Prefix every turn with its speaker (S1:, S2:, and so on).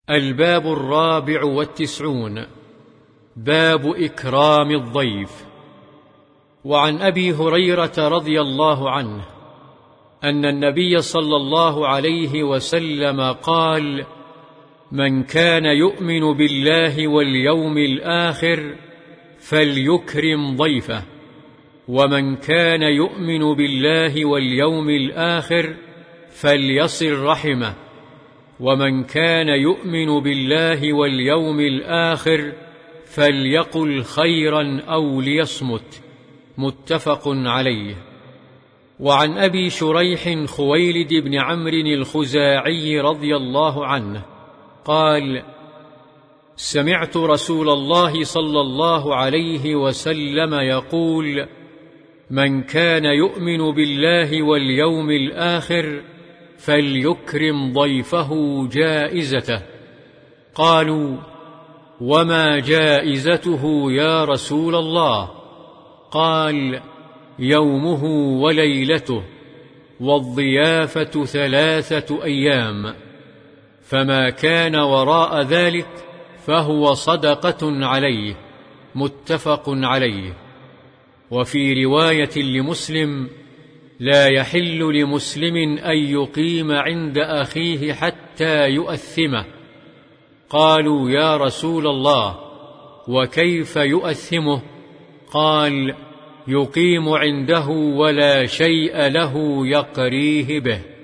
S1: الباب 94. باب إكرام الضيف. وعن أبي هريرة رضي الله عنه أن النبي صلى الله عليه وسلم قال: من كان يؤمن بالله واليوم الآخر فليكرم ضيفه، ومن كان يؤمن بالله واليوم الآخر فليصل رحمه، ومن كان يؤمن بالله واليوم الآخر فليقل خيرا أو ليصمت. متفق عليه. وعن أبي شريح خويلد بن عمرو الخزاعي رضي الله عنه قال: سمعت رسول الله صلى الله عليه وسلم يقول: من كان يؤمن بالله واليوم الآخر فليكرم ضيفه جائزته. قالوا: وما جائزته يا رسول الله؟ قال: يومه وليلته، والضيافة 3 أيام، فما كان وراء ذلك فهو صدقة عليه. متفق عليه. وفي رواية لمسلم: لا يحل لمسلم أن يقيم عند أخيه حتى يؤثمه. قالوا: يا رسول الله، وكيف يؤثمه؟ قال: يقيم عنده ولا شيء له يقريه به.